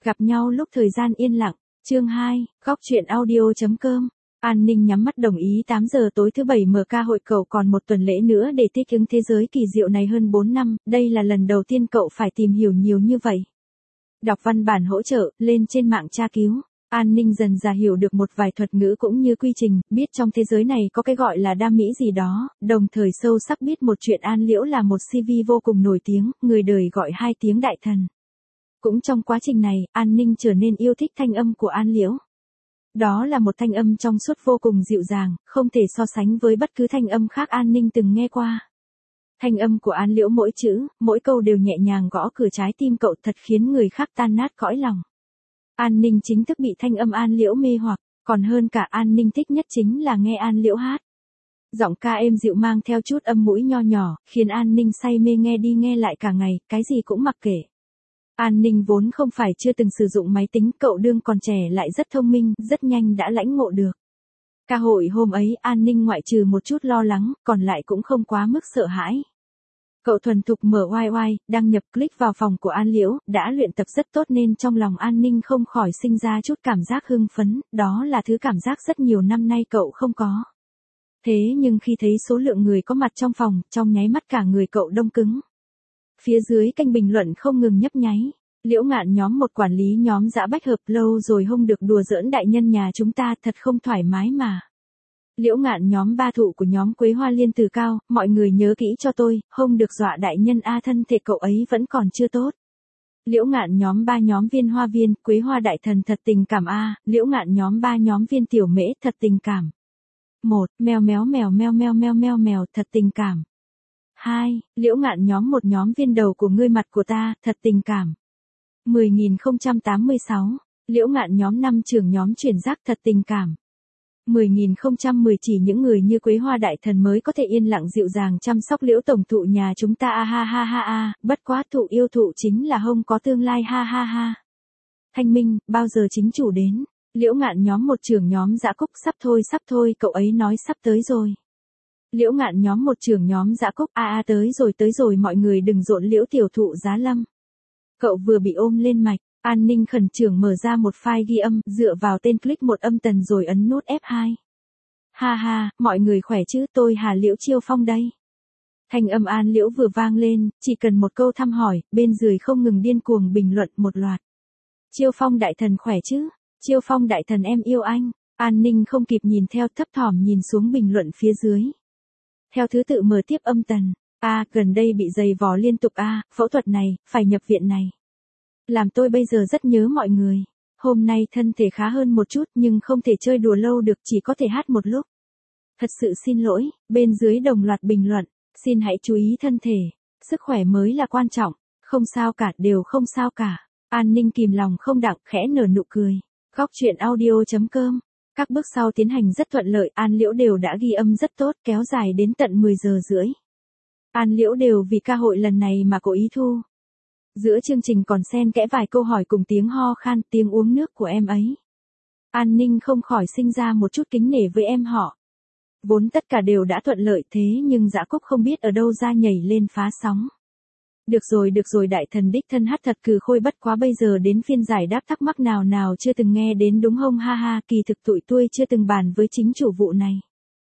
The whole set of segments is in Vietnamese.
Gặp nhau lúc thời gian yên lặng. Chương 2, góc chuyện audio.com. An Ninh nhắm mắt đồng ý 8 giờ tối thứ Bảy mở ca hội cậu còn một tuần lễ nữa để thích ứng thế giới kỳ diệu này hơn 4 năm, đây là lần đầu tiên cậu phải tìm hiểu nhiều như vậy. Đọc văn bản hỗ trợ, lên trên mạng tra cứu. An Ninh dần dà hiểu được một vài thuật ngữ cũng như quy trình, biết trong thế giới này có cái gọi là đa mỹ gì đó, đồng thời sâu sắc biết một chuyện An Liễu là một CV vô cùng nổi tiếng, người đời gọi 2 tiếng đại thần. Cũng trong quá trình này, An Ninh trở nên yêu thích thanh âm của An Liễu. Đó là một thanh âm trong suốt vô cùng dịu dàng, không thể so sánh với bất cứ thanh âm khác An Ninh từng nghe qua. Thanh âm của An Liễu mỗi chữ, mỗi câu đều nhẹ nhàng gõ cửa trái tim cậu thật khiến người khác tan nát cõi lòng. An Ninh chính thức bị thanh âm An Liễu mê hoặc, còn hơn cả An Ninh thích nhất chính là nghe An Liễu hát. Giọng ca êm dịu mang theo chút âm mũi nho nhỏ, khiến An Ninh say mê nghe đi nghe lại cả ngày, cái gì cũng mặc kệ. An Ninh vốn không phải chưa từng sử dụng máy tính, cậu đương còn trẻ lại rất thông minh, rất nhanh đã lãnh ngộ được. Ca hội hôm ấy An Ninh ngoại trừ một chút lo lắng, còn lại cũng không quá mức sợ hãi. Cậu thuần thục mở YY, đăng nhập click vào phòng của An Liễu, đã luyện tập rất tốt nên trong lòng An Ninh không khỏi sinh ra chút cảm giác hưng phấn, đó là thứ cảm giác rất nhiều năm nay cậu không có. Thế nhưng khi thấy số lượng người có mặt trong phòng, trong nháy mắt cả người cậu đông cứng. Phía dưới kênh bình luận không ngừng nhấp nháy. Liễu Ngạn nhóm một quản lý nhóm dã bách hợp lâu rồi không được đùa giỡn đại nhân nhà chúng ta thật không thoải mái mà. Liễu Ngạn nhóm ba thụ của nhóm Quế Hoa Liên Từ Cao, mọi người nhớ kỹ cho tôi, không được dọa đại nhân a thân thể cậu ấy vẫn còn chưa tốt. Liễu Ngạn nhóm ba nhóm Viên Hoa Viên, Quế Hoa Đại Thần thật tình cảm a, Liễu Ngạn nhóm ba nhóm Viên Tiểu Mễ thật tình cảm. 1. Mèo méo mèo mèo mèo mèo mèo mèo thật tình cảm. 2. Liễu Ngạn nhóm một nhóm Viên đầu của ngươi mặt của ta, thật tình cảm. 10.086. Liễu Ngạn nhóm 5 trưởng nhóm chuyển giác thật tình cảm. 10.010 chỉ những người như Quế Hoa Đại Thần mới có thể yên lặng dịu dàng chăm sóc Liễu tổng thụ nhà chúng ta a ha ha ha a, bất quá thụ yêu thụ chính là không có tương lai ha ha ha. Thanh minh, bao giờ chính chủ đến? Liễu Ngạn nhóm một trưởng nhóm Dã Cúc sắp thôi, cậu ấy nói sắp tới rồi. Liễu Ngạn nhóm một trưởng nhóm Dã Cúc tới rồi mọi người đừng rộn Liễu tiểu thụ giá lâm. Cậu vừa bị ôm lên mạch, An Ninh khẩn trương mở ra một file ghi âm, dựa vào tên click một âm tần rồi ấn nút F2. Ha ha, mọi người khỏe chứ, tôi Hà Liễu Chiêu Phong đây. Thanh âm An Liễu vừa vang lên, chỉ cần một câu thăm hỏi, bên dưới không ngừng điên cuồng bình luận một loạt. Chiêu Phong đại thần khỏe chứ? Chiêu Phong đại thần em yêu anh. An Ninh không kịp nhìn theo, thấp thỏm nhìn xuống bình luận phía dưới. Theo thứ tự mở tiếp âm tần. Gần đây bị giày vò liên tục phẫu thuật này, phải nhập viện này. Làm tôi bây giờ rất nhớ mọi người. Hôm nay thân thể khá hơn một chút nhưng không thể chơi đùa lâu được, chỉ có thể hát một lúc. Thật sự xin lỗi, bên dưới đồng loạt bình luận. Xin hãy chú ý thân thể. Sức khỏe mới là quan trọng. Không sao cả, đều không sao cả. An Ninh kìm lòng không đặng khẽ nở nụ cười. Góc chuyện audio.com. Các bước sau tiến hành rất thuận lợi, An Liễu đều đã ghi âm rất tốt, kéo dài đến tận 10 giờ rưỡi. An Liễu đều vì ca hội lần này mà cố ý thu. Giữa chương trình còn xen kẽ vài câu hỏi cùng tiếng ho khan, tiếng uống nước của em ấy. An Ninh không khỏi sinh ra một chút kính nể với em họ. Vốn tất cả đều đã thuận lợi thế nhưng Dã Cúc không biết ở đâu ra nhảy lên phá sóng. Được rồi đại thần đích thân hát thật cừ khôi, bất quá bây giờ đến phiên giải đáp thắc mắc nào chưa từng nghe đến đúng không ha ha, kỳ thực tụi tôi chưa từng bàn với chính chủ vụ này.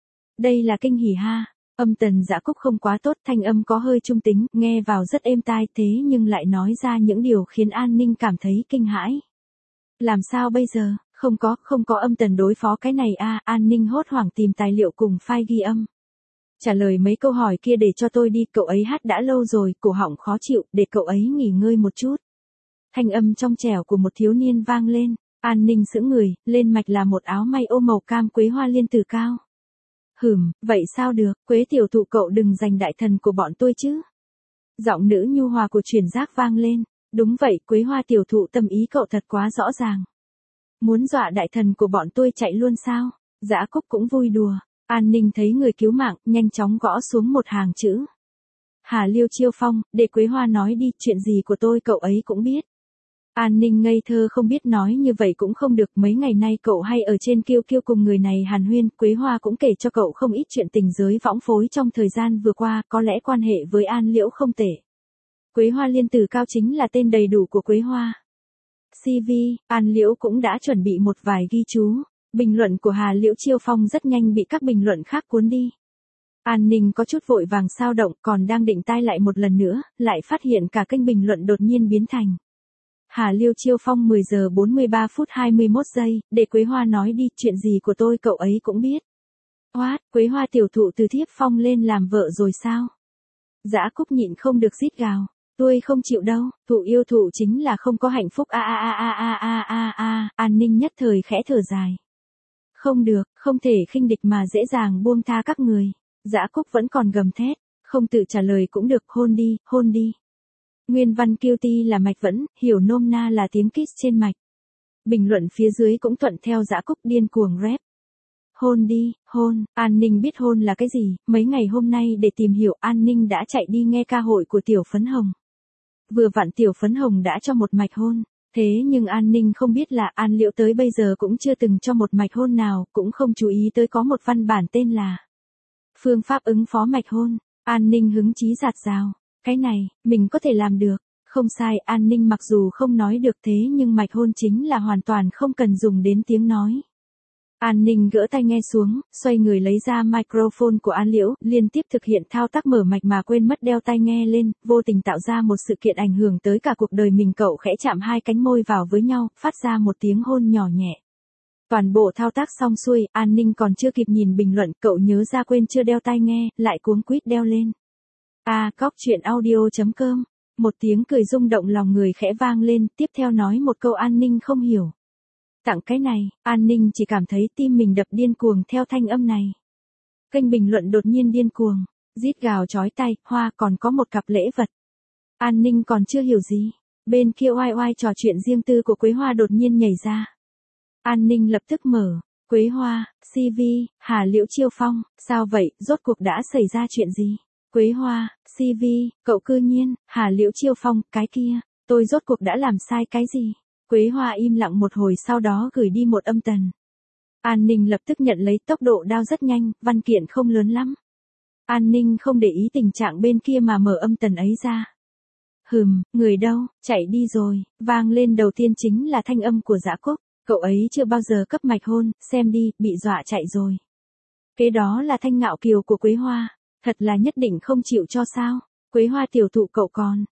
Đây là kinh hỉ ha. Âm tần Dã Cúc không quá tốt, thanh âm có hơi trung tính, nghe vào rất êm tai thế nhưng lại nói ra những điều khiến An Ninh cảm thấy kinh hãi. Làm sao bây giờ, không có âm tần đối phó cái này An Ninh hốt hoảng tìm tài liệu cùng file ghi âm. Trả lời mấy câu hỏi kia để cho tôi đi, cậu ấy hát đã lâu rồi, cổ họng khó chịu, để cậu ấy nghỉ ngơi một chút. Thanh âm trong trẻo của một thiếu niên vang lên, An Ninh sững người, lên mạch là một áo may ô màu cam Quế Hoa Liên Từ Cao. Vậy sao được, Quế tiểu thụ cậu đừng giành đại thần của bọn tôi chứ. Giọng nữ nhu hòa của chuyển giác vang lên, đúng vậy Quế Hoa tiểu thụ tâm ý cậu thật quá rõ ràng. Muốn dọa đại thần của bọn tôi chạy luôn sao? Dã Cúc cũng vui đùa. An Ninh thấy người cứu mạng, nhanh chóng gõ xuống một hàng chữ. Hà Liễu Chiêu Phong, để Quế Hoa nói đi, chuyện gì của tôi cậu ấy cũng biết. An Ninh ngây thơ không biết nói như vậy cũng không được, mấy ngày nay cậu hay ở trên kiêu cùng người này hàn huyên, Quế Hoa cũng kể cho cậu không ít chuyện tình giới võng phối trong thời gian vừa qua, có lẽ quan hệ với An Liễu không tệ. Quế Hoa Liên Từ Cao chính là tên đầy đủ của Quế Hoa. CV, An Liễu cũng đã chuẩn bị một vài ghi chú. Bình luận của Hà Liễu Chiêu Phong rất nhanh bị các bình luận khác cuốn đi. An Ninh có chút vội vàng sao động, còn đang định tai lại một lần nữa, lại phát hiện cả kênh bình luận đột nhiên biến thành Hà Liễu Chiêu Phong 10 giờ 43 phút 21 giây, để Quế Hoa nói đi, chuyện gì của tôi cậu ấy cũng biết. What, Quế Hoa tiểu thụ từ Thiếp Phong lên làm vợ rồi sao? Dã Cúc nhịn không được rít gào. Tôi không chịu đâu, thụ yêu thụ chính là không có hạnh phúc An Ninh nhất thời khẽ thở dài. Không được, không thể khinh địch mà dễ dàng buông tha các người. Dã Cúc vẫn còn gầm thét, không tự trả lời cũng được, hôn đi, hôn đi. Nguyên văn QT là mạch vẫn, hiểu nôm na là tiếng kiss trên mạch. Bình luận phía dưới cũng thuận theo Dã Cúc điên cuồng rap. Hôn đi, hôn, An Ninh biết hôn là cái gì, mấy ngày hôm nay để tìm hiểu An Ninh đã chạy đi nghe ca hội của Tiểu Phấn Hồng. Vừa vặn Tiểu Phấn Hồng đã cho một mạch hôn, thế nhưng An Ninh không biết là An Liễu tới bây giờ cũng chưa từng cho một mạch hôn nào, cũng không chú ý tới có một văn bản tên là phương pháp ứng phó mạch hôn. An Ninh hứng chí rạt rào, cái này, mình có thể làm được. Không sai, An Ninh mặc dù không nói được thế nhưng mạch hôn chính là hoàn toàn không cần dùng đến tiếng nói. An Ninh gỡ tai nghe xuống, xoay người lấy ra microphone của An Liễu, liên tiếp thực hiện thao tác mở mạch mà quên mất đeo tai nghe lên, vô tình tạo ra một sự kiện ảnh hưởng tới cả cuộc đời mình. Cậu khẽ chạm hai cánh môi vào với nhau, phát ra một tiếng hôn nhỏ nhẹ. Toàn bộ thao tác xong xuôi, An Ninh còn chưa kịp nhìn bình luận, cậu nhớ ra quên chưa đeo tai nghe, lại cuống quýt đeo lên. Cóc truyện audio.com. Một tiếng cười rung động lòng người khẽ vang lên, tiếp theo nói một câu An Ninh không hiểu. Tặng cái này, An Ninh chỉ cảm thấy tim mình đập điên cuồng theo thanh âm này. Kênh bình luận đột nhiên điên cuồng, rít gào chói tai, hoa còn có một cặp lễ vật. An Ninh còn chưa hiểu gì, bên kia oai oai trò chuyện riêng tư của Quế Hoa đột nhiên nhảy ra. An Ninh lập tức mở, Quế Hoa, CV, Hà Liễu Chiêu Phong, sao vậy, rốt cuộc đã xảy ra chuyện gì? Quế Hoa, CV, cậu cư nhiên, Hà Liễu Chiêu Phong, cái kia, tôi rốt cuộc đã làm sai cái gì? Quế Hoa im lặng một hồi sau đó gửi đi một âm tần. An Ninh lập tức nhận lấy, tốc độ đao rất nhanh, văn kiện không lớn lắm. An Ninh không để ý tình trạng bên kia mà mở âm tần ấy ra. Người đâu, chạy đi rồi, vang lên đầu tiên chính là thanh âm của Dã Cúc, cậu ấy chưa bao giờ cấp mạch hôn, xem đi, bị dọa chạy rồi. Kế đó là thanh ngạo kiều của Quế Hoa, thật là nhất định không chịu cho sao, Quế Hoa tiểu thụ cậu còn,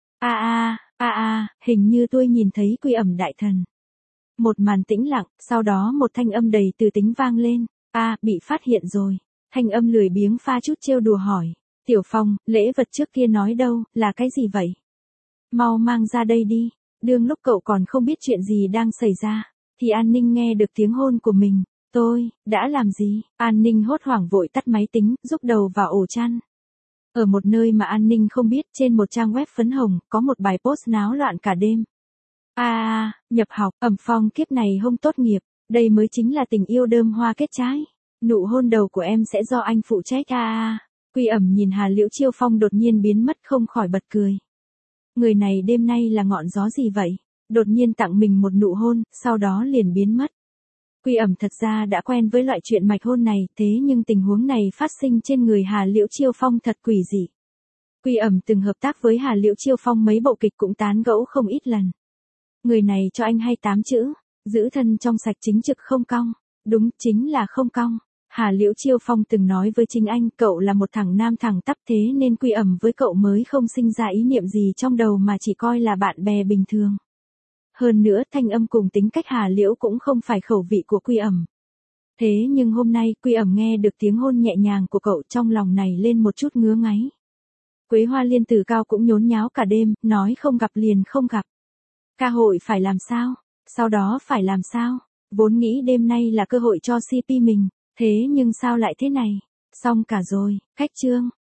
hình như tôi nhìn thấy Quy Ẩm đại thần. Một màn tĩnh lặng, sau đó một thanh âm đầy từ tính vang lên, bị phát hiện rồi. Thanh âm lười biếng pha chút trêu đùa hỏi, Tiểu Phong, lễ vật trước kia nói đâu, là cái gì vậy? Mau mang ra đây đi, đương lúc cậu còn không biết chuyện gì đang xảy ra, thì An Ninh nghe được tiếng hôn của mình, đã làm gì? An Ninh hốt hoảng vội tắt máy tính, rúc đầu vào ổ chăn. Ở một nơi mà An Ninh không biết, trên một trang web phấn hồng, có một bài post náo loạn cả đêm. Nhập học, Ẩm Phong kiếp này không tốt nghiệp, đây mới chính là tình yêu đơm hoa kết trái. Nụ hôn đầu của em sẽ do anh phụ trách. Quy Ẩm nhìn Hà Liễu Chiêu Phong đột nhiên biến mất không khỏi bật cười. Người này đêm nay là ngọn gió gì vậy? Đột nhiên tặng mình một nụ hôn, sau đó liền biến mất. Quy Ẩm thật ra đã quen với loại chuyện mạch hôn này, thế nhưng tình huống này phát sinh trên người Hà Liễu Chiêu Phong thật quỷ dị. Quy Ẩm từng hợp tác với Hà Liễu Chiêu Phong mấy bộ kịch cũng tán gẫu không ít lần. Người này cho anh hay 8 chữ, giữ thân trong sạch chính trực không cong. Đúng, chính là không cong. Hà Liễu Chiêu Phong từng nói với chính anh, cậu là một thằng nam thẳng tắp, thế nên Quy Ẩm với cậu mới không sinh ra ý niệm gì trong đầu mà chỉ coi là bạn bè bình thường. Hơn nữa thanh âm cùng tính cách Hà Liễu cũng không phải khẩu vị của Quy Ẩm. Thế nhưng hôm nay Quy Ẩm nghe được tiếng hôn nhẹ nhàng của cậu, trong lòng này lên một chút ngứa ngáy. Quế Hoa Liên Tử Cao cũng nhốn nháo cả đêm, nói không gặp liền không gặp. Ca hội phải làm sao? Sau đó phải làm sao? Vốn nghĩ đêm nay là cơ hội cho CP mình, thế nhưng sao lại thế này? Xong cả rồi, cách chương.